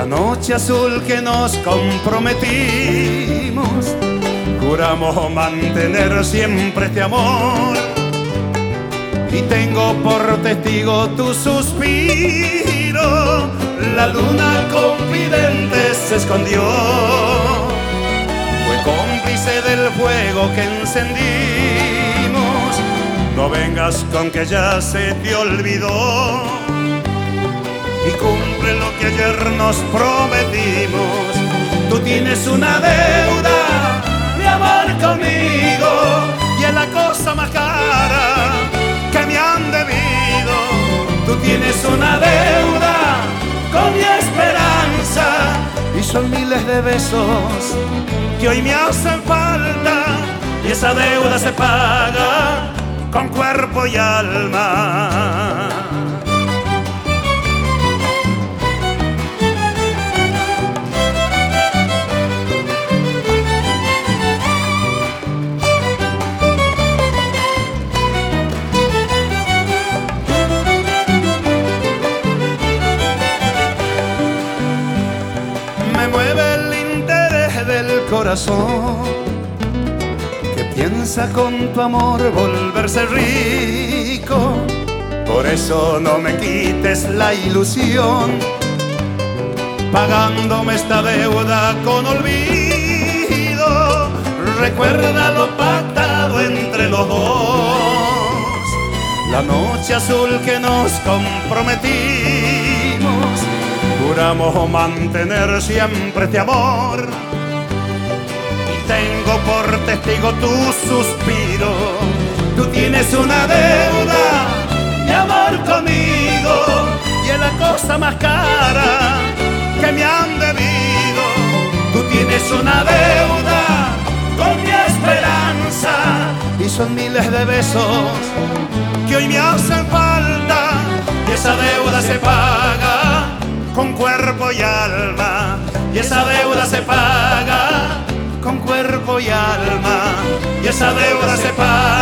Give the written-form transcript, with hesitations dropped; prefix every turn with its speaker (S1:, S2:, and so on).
S1: La noche azul que nos comprometimos, juramos mantener siempre este amor. Y tengo por testigo tu suspiro, la luna confidente se escondió. Fue cómplice del fuego que encendimos. No vengas con que ya se te olvidó. Y cumple lo que ayer nos prometimos. Tú tienes una deuda de amor conmigo, y es la cosa más cara que me han debido. Tú tienes una deuda con mi esperanza, y son miles de besos que hoy me hacen falta, y esa deuda se paga con cuerpo y alma. Me mueve el interés del corazón, que piensa con tu amor volverse rico. Por eso no me quites la ilusión, pagándome esta deuda con olvido. Recuerda lo pactado entre los dos, la noche azul que nos comprometimos. Juramos mantener siempre este amor, y tengo por testigo tu suspiro. Tú tienes una deuda de amor conmigo, y es la cosa más cara que me han debido. Tú tienes una deuda con mi esperanza, y son miles de besos que hoy me hacen falta, y esa deuda se paga con cuerpo y alma, y esa deuda se paga con cuerpo y alma, y esa deuda se paga